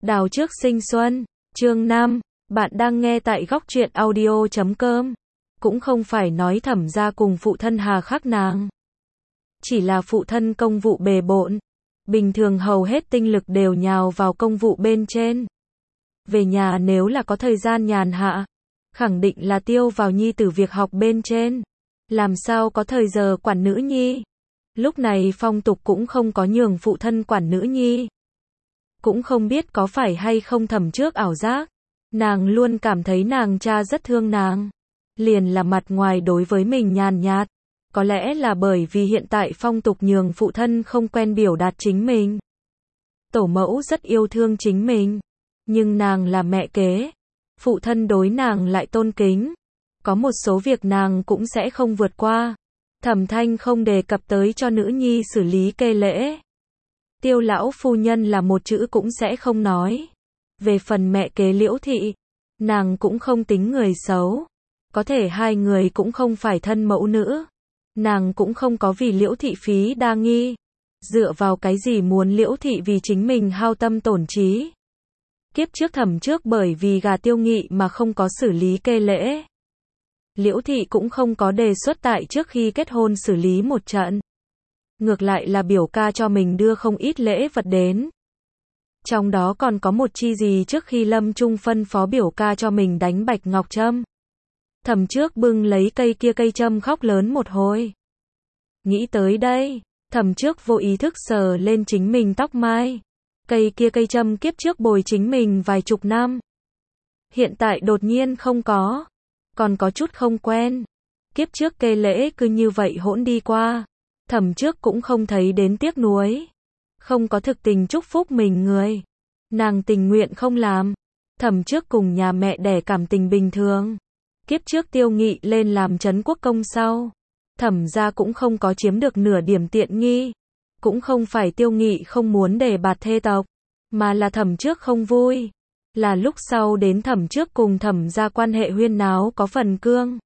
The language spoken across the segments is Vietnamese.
Đào trước sinh xuân, chương 5, bạn đang nghe tại góc truyện audio.com. Cũng không phải nói Thẩm gia cùng phụ thân hà khắc nàng. Chỉ là phụ thân công vụ bề bộn. Bình thường hầu hết tinh lực đều nhào vào công vụ bên trên. Về nhà nếu là có thời gian nhàn hạ, khẳng định là tiêu vào nhi tử việc học bên trên. Làm sao có thời giờ quản nữ nhi. Lúc này phong tục cũng không có nhường phụ thân quản nữ nhi. Cũng không biết có phải hay không Thẩm trước ảo giác. Nàng luôn cảm thấy nàng cha rất thương nàng. Liền là mặt ngoài đối với mình nhàn nhạt. Có lẽ là bởi vì hiện tại phong tục nhường phụ thân không quen biểu đạt chính mình. Tổ mẫu rất yêu thương chính mình. Nhưng nàng là mẹ kế. Phụ thân đối nàng lại tôn kính. Có một số việc nàng cũng sẽ không vượt qua. Thẩm Thanh không đề cập tới cho nữ nhi xử lý kê lễ. Tiêu lão phu nhân là một chữ cũng sẽ không nói. Về phần mẹ kế Liễu thị, nàng cũng không tính người xấu. Có thể hai người cũng không phải thân mẫu nữ. Nàng cũng không có vì Liễu thị phí đa nghi. Dựa vào cái gì muốn Liễu thị vì chính mình hao tâm tổn trí. Kiếp trước Thẩm trước bởi vì gà Tiêu Nghị mà không có xử lý kê lễ. Liễu thị cũng không có đề xuất tại trước khi kết hôn xử lý một trận. Ngược lại là biểu ca cho mình đưa không ít lễ vật đến. Trong đó còn có một chi gì trước khi lâm chung phân phó biểu ca cho mình đánh bạch ngọc trâm. Thẩm trước bưng lấy cây trâm khóc lớn một hồi. Nghĩ tới đây, Thẩm trước vô ý thức sờ lên chính mình tóc mai. Cây trâm kiếp trước bồi chính mình vài chục năm. Hiện tại đột nhiên không có. Còn có chút không quen. Kiếp trước kê lễ cứ như vậy hỗn đi qua. Thẩm trước cũng không thấy đến tiếc nuối. Không có thực tình chúc phúc mình người. Nàng tình nguyện không làm. Thẩm trước cùng nhà mẹ đẻ cảm tình bình thường. Kiếp trước Tiêu Nghị lên làm trấn quốc công sau. Thẩm gia cũng không có chiếm được nửa điểm tiện nghi. Cũng không phải Tiêu Nghị không muốn đề bạt thê tộc. Mà là Thẩm trước không vui. Là lúc sau đến Thẩm trước cùng Thẩm gia quan hệ huyên náo có phần cương.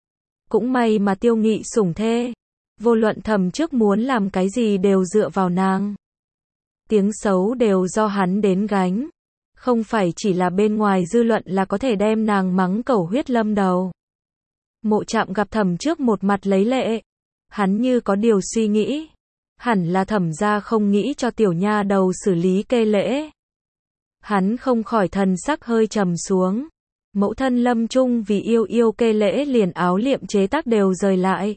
Cũng may mà Tiêu Nghị sủng thê. Vô luận Thẩm trước muốn làm cái gì đều dựa vào nàng. Tiếng xấu đều do hắn đến gánh. Không phải chỉ là bên ngoài dư luận là có thể đem nàng mắng cầu huyết lâm đầu. Mộ Trạm gặp Thẩm trước một mặt lấy lệ. Hắn như có điều suy nghĩ. Hẳn là Thẩm gia không nghĩ cho tiểu nha đầu xử lý kê lễ. Hắn không khỏi thần sắc hơi trầm xuống. Mẫu thân lâm chung vì yêu kê lễ liền áo liệm chế tác đều rời lại.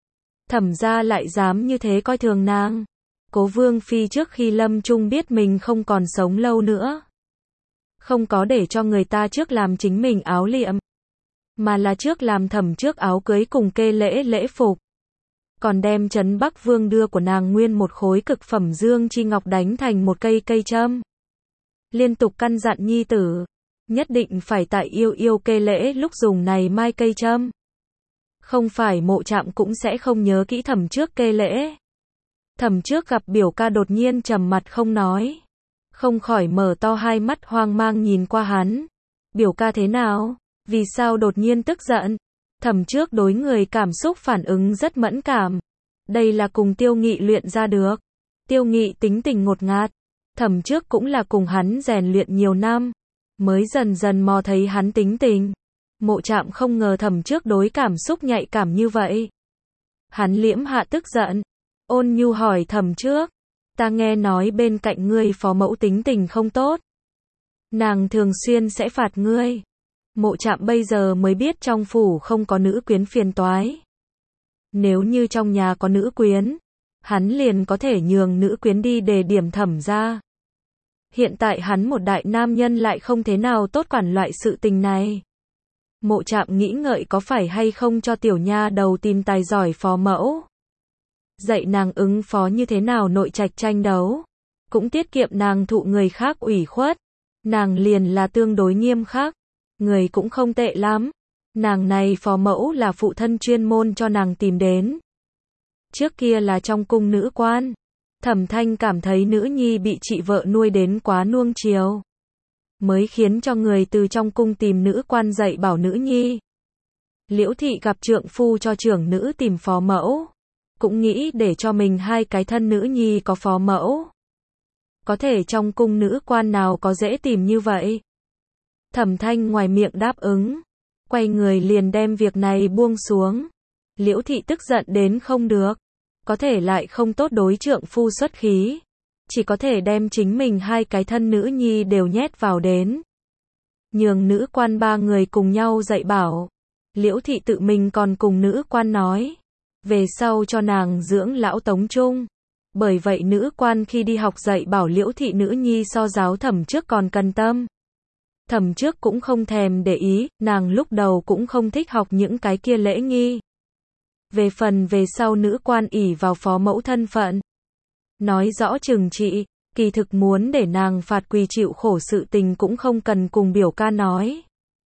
Thẩm gia lại dám như thế coi thường nàng. Cố Vương Phi trước khi lâm chung biết mình không còn sống lâu nữa. Không có để cho người ta trước làm chính mình áo liệm. Mà là trước làm Thẩm trước áo cưới cùng kê lễ phục. Còn đem Trấn Bắc Vương đưa của nàng nguyên một khối cực phẩm dương chi ngọc đánh thành một cây trâm. Liên tục căn dặn nhi tử. Nhất định phải tại yêu kê lễ lúc dùng này mai cây trâm. Không phải Mộ Trạm cũng sẽ không nhớ kỹ Thẩm trước kê lễ. Thẩm trước gặp biểu ca đột nhiên trầm mặt không nói. Không khỏi mở to hai mắt hoang mang nhìn qua hắn. Biểu ca thế nào? Vì sao đột nhiên tức giận? Thẩm trước đối người cảm xúc phản ứng rất mẫn cảm. Đây là cùng Tiêu Nghị luyện ra được. Tiêu Nghị tính tình ngột ngạt. Thẩm trước cũng là cùng hắn rèn luyện nhiều năm. Mới dần dần mò thấy hắn tính tình. Mộ Trạm không ngờ Thẩm trước đối cảm xúc nhạy cảm như vậy. Hắn liễm hạ tức giận. Ôn nhu hỏi Thẩm trước. Ta nghe nói bên cạnh ngươi phó mẫu tính tình không tốt. Nàng thường xuyên sẽ phạt ngươi. Mộ Trạm bây giờ mới biết trong phủ không có nữ quyến phiền toái. Nếu như trong nhà có nữ quyến, hắn liền có thể nhường nữ quyến đi đề điểm Thẩm ra. Hiện tại hắn một đại nam nhân lại không thế nào tốt quản loại sự tình này. Mộ Trạm nghĩ ngợi có phải hay không cho tiểu nha đầu tìm tài giỏi phó mẫu. Dạy nàng ứng phó như thế nào nội trạch tranh đấu. Cũng tiết kiệm nàng thụ người khác ủy khuất. Nàng liền là tương đối nghiêm khắc. Người cũng không tệ lắm. Nàng này phó mẫu là phụ thân chuyên môn cho nàng tìm đến. Trước kia là trong cung nữ quan. Thẩm Thanh cảm thấy nữ nhi bị chị vợ nuôi đến quá nuông chiều. Mới khiến cho người từ trong cung tìm nữ quan dạy bảo nữ nhi. Liễu thị gặp trượng phu cho trưởng nữ tìm phó mẫu. Cũng nghĩ để cho mình hai cái thân nữ nhi có phó mẫu. có thể trong cung nữ quan nào có dễ tìm như vậy. Thẩm Thanh ngoài miệng đáp ứng, quay người liền đem việc này buông xuống. Liễu thị tức giận đến không được, có thể lại không tốt đối trượng phu xuất khí, chỉ có thể đem chính mình hai cái thân nữ nhi đều nhét vào đến. Nhường nữ quan ba người cùng nhau dạy bảo. Liễu thị tự mình còn cùng nữ quan nói, về sau cho nàng dưỡng lão Tống Trung. Bởi vậy nữ quan khi đi học dạy bảo Liễu thị nữ nhi so giáo Thẩm trước còn cần tâm. Thẩm trước cũng không thèm để ý, nàng lúc đầu cũng không thích học những cái kia lễ nghi. Về phần về sau nữ quan ỷ vào phó mẫu thân phận, nói rõ trừng trị, kỳ thực muốn để nàng phạt quỳ chịu khổ sự tình cũng không cần cùng biểu ca nói.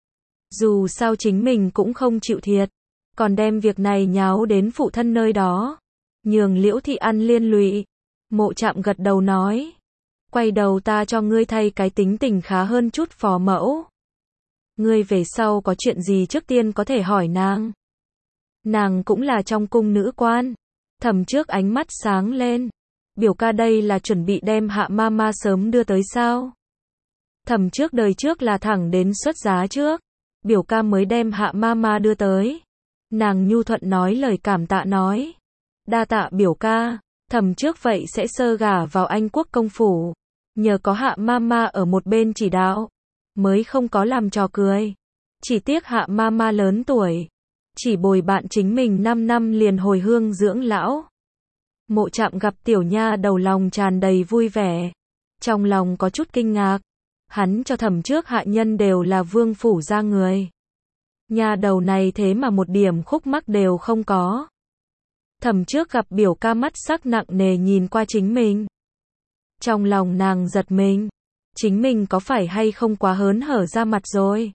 Dù sao chính mình cũng không chịu thiệt, còn đem việc này nháo đến phụ thân nơi đó, nhường Liễu thị ăn liên lụy. Mộ Trạm gật đầu nói, quay đầu ta cho ngươi thay cái tính tình khá hơn chút phó mẫu. Ngươi về sau có chuyện gì trước tiên có thể hỏi nàng. Nàng cũng là trong cung nữ quan. Thẩm trước ánh mắt sáng lên. Biểu ca đây là chuẩn bị đem Hạ Mama sớm đưa tới sao? Thẩm trước đời trước là thẳng đến xuất giá trước. Biểu ca mới đem Hạ Mama đưa tới. Nàng nhu thuận nói lời cảm tạ nói. Đa tạ biểu ca. Thẩm trước vậy sẽ sơ gả vào Anh quốc công phủ. Nhờ có Hạ Mama ở một bên chỉ đạo, mới không có làm trò cười. Chỉ tiếc Hạ Mama lớn tuổi, chỉ bồi bạn chính mình 5 năm liền hồi hương dưỡng lão. Mộ Trạm gặp tiểu nha đầu lòng tràn đầy vui vẻ, trong lòng có chút kinh ngạc. Hắn cho Thẩm trước hạ nhân đều là vương phủ ra người. Nha đầu này thế mà một điểm khúc mắc đều không có. Thẩm trước gặp biểu ca mắt sắc nặng nề nhìn qua chính mình. Trong lòng nàng giật mình, chính mình có phải hay không quá hớn hở ra mặt rồi.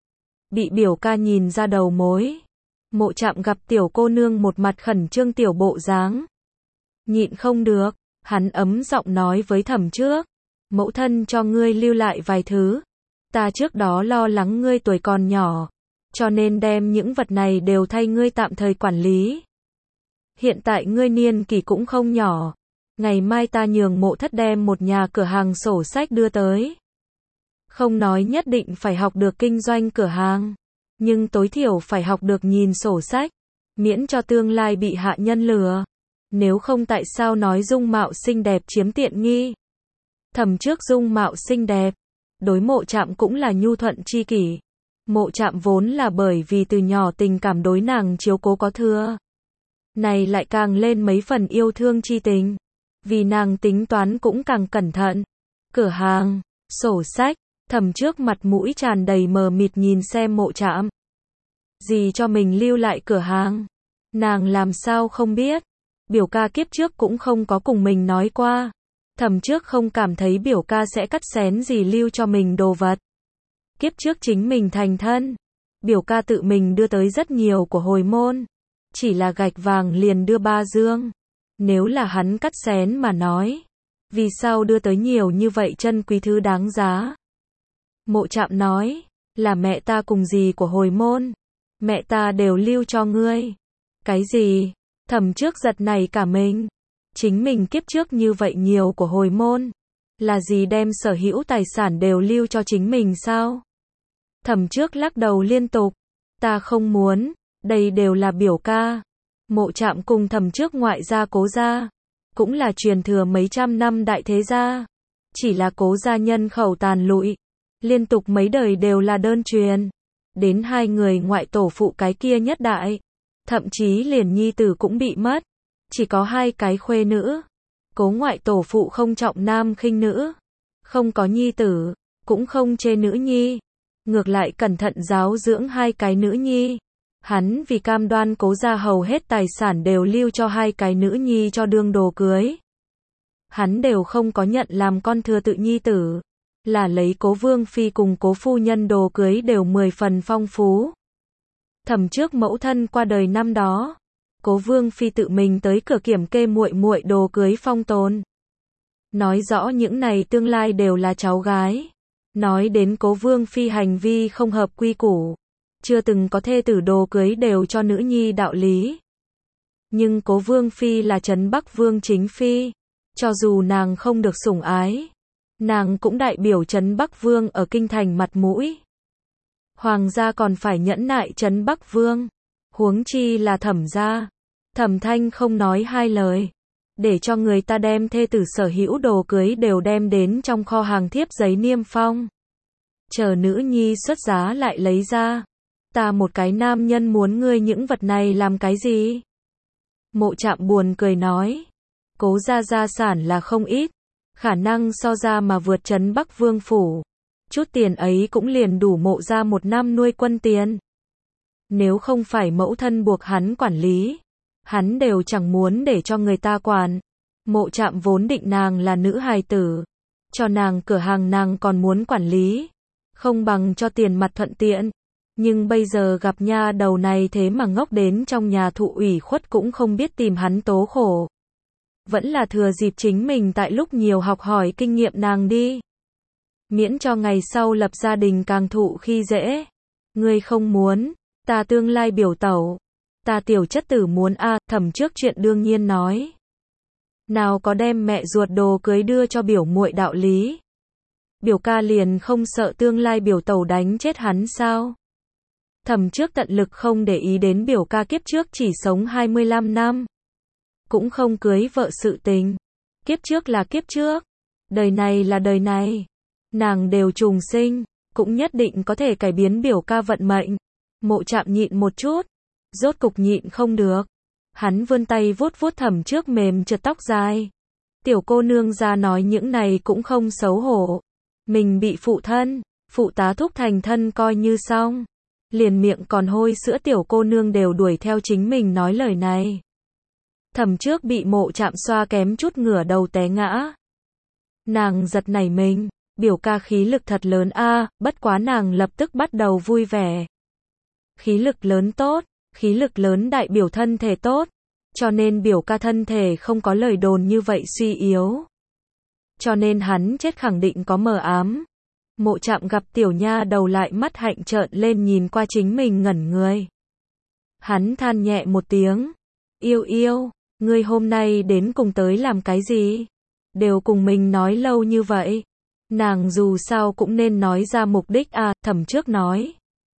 Bị biểu ca nhìn ra đầu mối. Mộ Trạm gặp tiểu cô nương một mặt khẩn trương tiểu bộ dáng, nhịn không được, hắn ấm giọng nói với Thẩm trước, mẫu thân cho ngươi lưu lại vài thứ. Ta trước đó lo lắng ngươi tuổi còn nhỏ, cho nên đem những vật này đều thay ngươi tạm thời quản lý. Hiện tại ngươi niên kỷ cũng không nhỏ. Ngày mai ta nhường mộ thất đem một nhà cửa hàng sổ sách đưa tới. Không nói nhất định phải học được kinh doanh cửa hàng, nhưng tối thiểu phải học được nhìn sổ sách, miễn cho tương lai bị hạ nhân lừa. Nếu không tại sao nói dung mạo xinh đẹp chiếm tiện nghi. Thẩm trước dung mạo xinh đẹp, đối Mộ Trạm cũng là nhu thuận chi kỷ. Mộ Trạm vốn là bởi vì từ nhỏ tình cảm đối nàng chiếu cố có thừa, này lại càng lên mấy phần yêu thương chi tình. Vì nàng tính toán cũng càng cẩn thận. Cửa hàng, sổ sách, Thẩm trước mặt mũi tràn đầy mờ mịt nhìn xem Mộ Trạm. Gì cho mình lưu lại cửa hàng? Nàng làm sao không biết? Biểu ca kiếp trước cũng không có cùng mình nói qua. Thẩm trước không cảm thấy biểu ca sẽ cắt xén gì lưu cho mình đồ vật. Kiếp trước chính mình thành thân, biểu ca tự mình đưa tới rất nhiều của hồi môn. Chỉ là gạch vàng liền đưa 3 dương. Nếu là hắn cắt xén mà nói, vì sao đưa tới nhiều như vậy chân quý thứ đáng giá? Mộ Trạm nói, là mẹ ta cùng gì của hồi môn, mẹ ta đều lưu cho ngươi. Cái gì? Thẩm trước giật nảy cả mình. Chính mình kiếp trước như vậy nhiều của hồi môn, là gì đem sở hữu tài sản đều lưu cho chính mình sao? Thẩm trước lắc đầu liên tục, ta không muốn, đây đều là biểu ca. Mộ Trạm cùng Thẩm trước ngoại gia Cố gia, cũng là truyền thừa mấy trăm năm đại thế gia. Chỉ là Cố gia nhân khẩu tàn lụi, liên tục mấy đời đều là đơn truyền. Đến hai người ngoại tổ phụ cái kia nhất đại, thậm chí liền nhi tử cũng bị mất. Chỉ có 2 cái khuê nữ. Cố ngoại tổ phụ không trọng nam khinh nữ, không có nhi tử, cũng không chê nữ nhi, ngược lại cẩn thận giáo dưỡng 2 cái nữ nhi. Hắn vì cam đoan Cố gia hầu hết tài sản đều lưu cho 2 cái nữ nhi cho đương đồ cưới. Hắn đều không có nhận làm con thừa tự nhi tử, là lấy Cố vương phi cùng Cố phu nhân đồ cưới đều 10 phần phong phú. Thẩm trước mẫu thân qua đời năm đó, Cố vương phi tự mình tới cửa kiểm kê muội muội đồ cưới phong tồn. Nói rõ những này tương lai đều là cháu gái. Nói đến Cố vương phi hành vi không hợp quy củ, chưa từng có thê tử đồ cưới đều cho nữ nhi đạo lý. Nhưng Cố vương phi là Trấn Bắc vương chính phi, Cho dù nàng không được sủng ái, nàng cũng đại biểu Trấn Bắc Vương ở kinh thành mặt mũi. Hoàng gia còn phải nhẫn nại Trấn Bắc Vương, huống chi là Thẩm gia. Thẩm Thanh không nói hai lời, để cho người ta đem thê tử sở hữu đồ cưới đều đem đến trong kho hàng thiếp giấy niêm phong. Chờ nữ nhi xuất giá lại lấy ra. Ta một cái nam nhân muốn ngươi những vật này làm cái gì? Mộ Trạm buồn cười nói. Cố gia sản là không ít, khả năng so ra mà vượt Trấn Bắc Vương phủ. Chút tiền ấy cũng liền đủ Mộ gia một năm nuôi quân tiền. Nếu không phải mẫu thân buộc hắn quản lý, hắn đều chẳng muốn để cho người ta quản. Mộ Trạm vốn định nàng là nữ hài tử, cho nàng cửa hàng nàng còn muốn quản lý, không bằng cho tiền mặt thuận tiện. Nhưng bây giờ gặp nha đầu này thế mà ngốc đến trong nhà thụ ủy khuất cũng không biết tìm hắn tố khổ. Vẫn là thừa dịp chính mình tại lúc nhiều học hỏi kinh nghiệm nàng đi. Miễn cho ngày sau lập gia đình càng thụ khi dễ. Ngươi không muốn, ta tương lai biểu tẩu. Ta tiểu chất tử muốn Thẩm trước chuyện đương nhiên nói. Nào có đem mẹ ruột đồ cưới đưa cho biểu muội đạo lý. Biểu ca liền không sợ tương lai biểu tẩu đánh chết hắn sao? Thẩm trước tận lực không để ý đến biểu ca kiếp trước chỉ sống 25 năm. Cũng không cưới vợ sự tình. Kiếp trước là kiếp trước. Đời này là đời này. Nàng đều trùng sinh, cũng nhất định có thể cải biến biểu ca vận mệnh. Mộ Trạm nhịn một chút. Rốt cục nhịn không được. Hắn vươn tay vuốt vuốt Thẩm trước mềm trượt tóc dài. Tiểu cô nương ra nói những này cũng không xấu hổ. Mình bị phụ thân, phụ tá thúc thành thân coi như xong. Liền miệng còn hôi sữa tiểu cô nương đều đuổi theo chính mình nói lời này. Thẩm trước bị Mộ Trạm xoa kém chút ngửa đầu té ngã. Nàng giật nảy mình, biểu ca khí lực thật lớn bất quá nàng lập tức bắt đầu vui vẻ. Khí lực lớn tốt, khí lực lớn đại biểu thân thể tốt, cho nên biểu ca thân thể không có lời đồn như vậy suy yếu. Cho nên hắn chết khẳng định có mờ ám. Mộ Trạm gặp tiểu nha đầu lại mắt hạnh trợn lên nhìn qua chính mình ngẩn người. Hắn than nhẹ một tiếng. Yêu, ngươi hôm nay đến cùng tới làm cái gì? Đều cùng mình nói lâu như vậy. Nàng dù sao cũng nên nói ra mục đích Thẩm trước nói.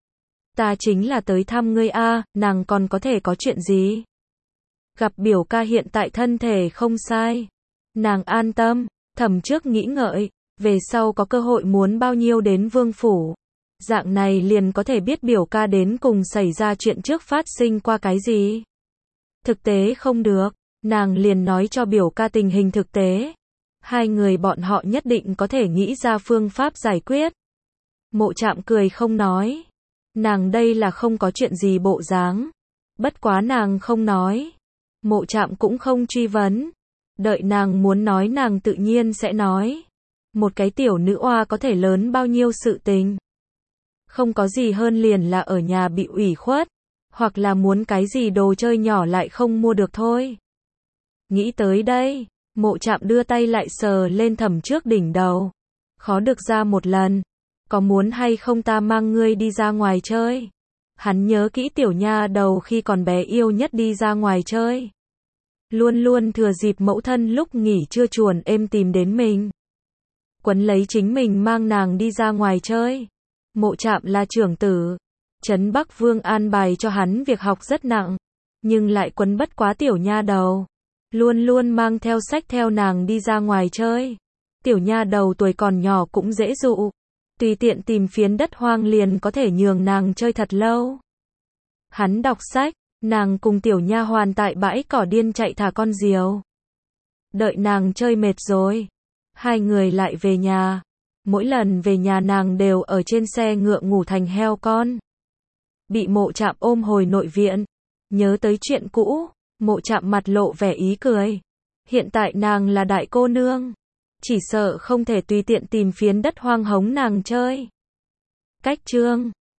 Ta chính là tới thăm ngươi nàng còn có thể có chuyện gì? Gặp biểu ca hiện tại thân thể không sai. Nàng an tâm, Thẩm trước nghĩ ngợi, về sau có cơ hội muốn bao nhiêu đến vương phủ. Dạng này liền có thể biết biểu ca đến cùng xảy ra chuyện trước phát sinh qua cái gì. Thực tế không được, nàng liền nói cho biểu ca tình hình thực tế. Hai người bọn họ nhất định có thể nghĩ ra phương pháp giải quyết. Mộ Trạm cười không nói. Nàng đây là không có chuyện gì bộ dáng. Bất quá nàng không nói. Mộ Trạm cũng không truy vấn. Đợi nàng muốn nói nàng tự nhiên sẽ nói. Một cái tiểu nữ oa có thể lớn bao nhiêu sự tình. Không có gì hơn liền là ở nhà bị ủy khuất. Hoặc là muốn cái gì đồ chơi nhỏ lại không mua được thôi. Nghĩ tới đây, Mộ Trạm đưa tay lại sờ lên Thẩm trước đỉnh đầu. Khó được ra một lần. Có muốn hay không ta mang ngươi đi ra ngoài chơi? Hắn nhớ kỹ tiểu nha đầu khi còn bé yêu nhất đi ra ngoài chơi. Luôn luôn thừa dịp mẫu thân lúc nghỉ trưa chuồn êm tìm đến mình. Quấn lấy chính mình mang nàng đi ra ngoài chơi. Mộ Trạm là trưởng tử. Trấn Bắc Vương an bài cho hắn việc học rất nặng. Nhưng lại quấn bất quá tiểu nha đầu. Luôn luôn mang theo sách theo nàng đi ra ngoài chơi. Tiểu nha đầu tuổi còn nhỏ cũng dễ dụ. Tùy tiện tìm phiến đất hoang liền có thể nhường nàng chơi thật lâu. Hắn đọc sách, nàng cùng tiểu nha hoàn tại bãi cỏ điên chạy thả con diều. Đợi nàng chơi mệt rồi, hai người lại về nhà. Mỗi lần về nhà nàng đều ở trên xe ngựa ngủ thành heo con. Bị Mộ Trạm ôm hồi nội viện. Nhớ tới chuyện cũ, Mộ Trạm mặt lộ vẻ ý cười. Hiện tại nàng là đại cô nương. Chỉ sợ không thể tùy tiện tìm phiến đất hoang hống nàng chơi. Cách chương